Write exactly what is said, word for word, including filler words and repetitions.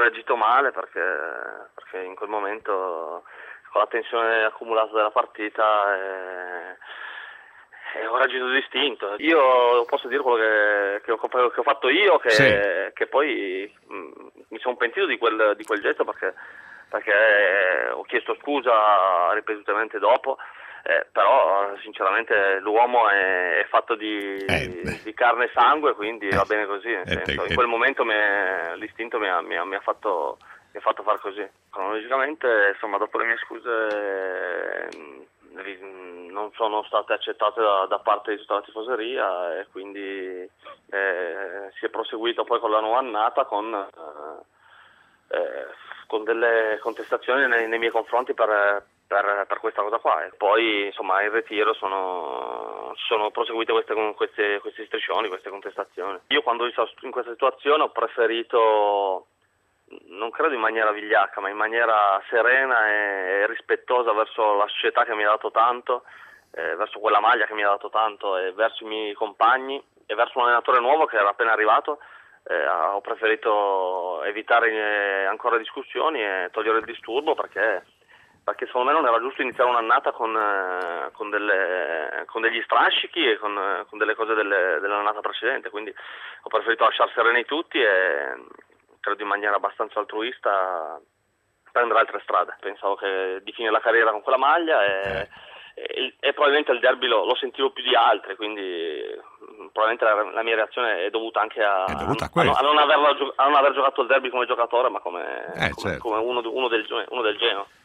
reagito male perché, perché in quel momento, con la tensione accumulata della partita, eh, eh, ho reagito distinto. Io posso dire quello che, che, ho, che ho fatto io, che, Sì. che poi mh, mi sono pentito di quel, di quel gesto perché, perché ho chiesto scusa ripetutamente dopo. Eh, però sinceramente l'uomo è, è fatto di, Eh, di carne e sangue, quindi eh, va bene così, nel eh, senso, eh, in quel momento mi è, l'istinto mi ha, mi, ha, mi, ha fatto, mi ha fatto far così. Cronologicamente, insomma, dopo le mie scuse eh, non sono state accettate da, da parte di tutta la tifoseria e quindi eh, si è proseguito poi con la nuova annata con, eh, eh, con delle contestazioni nei, nei miei confronti per Per, per questa cosa qua, e poi insomma in ritiro sono, sono proseguite queste, queste, questi striscioni, queste contestazioni. Io quando sono in questa situazione ho preferito, non credo in maniera vigliacca, ma in maniera serena e rispettosa verso la società che mi ha dato tanto, eh, verso quella maglia che mi ha dato tanto e verso i miei compagni e verso un allenatore nuovo che era appena arrivato. Eh, ho preferito evitare eh, ancora discussioni e togliere il disturbo perché perché secondo me non era giusto iniziare un'annata con, eh, con, delle, con degli strascichi e con, eh, con delle cose delle, dell'annata precedente, quindi ho preferito lasciar sereni tutti e credo in maniera abbastanza altruista prendere altre strade. Pensavo che di finire la carriera con quella maglia e, e, e probabilmente il derby lo, lo sentivo più di altri, quindi probabilmente la, la mia reazione è dovuta anche a, È dovuta a a, non, questo. a, non averla, a non aver giocato il derby come giocatore ma come, Eh, come, certo. come uno, uno, del, uno del Genoa.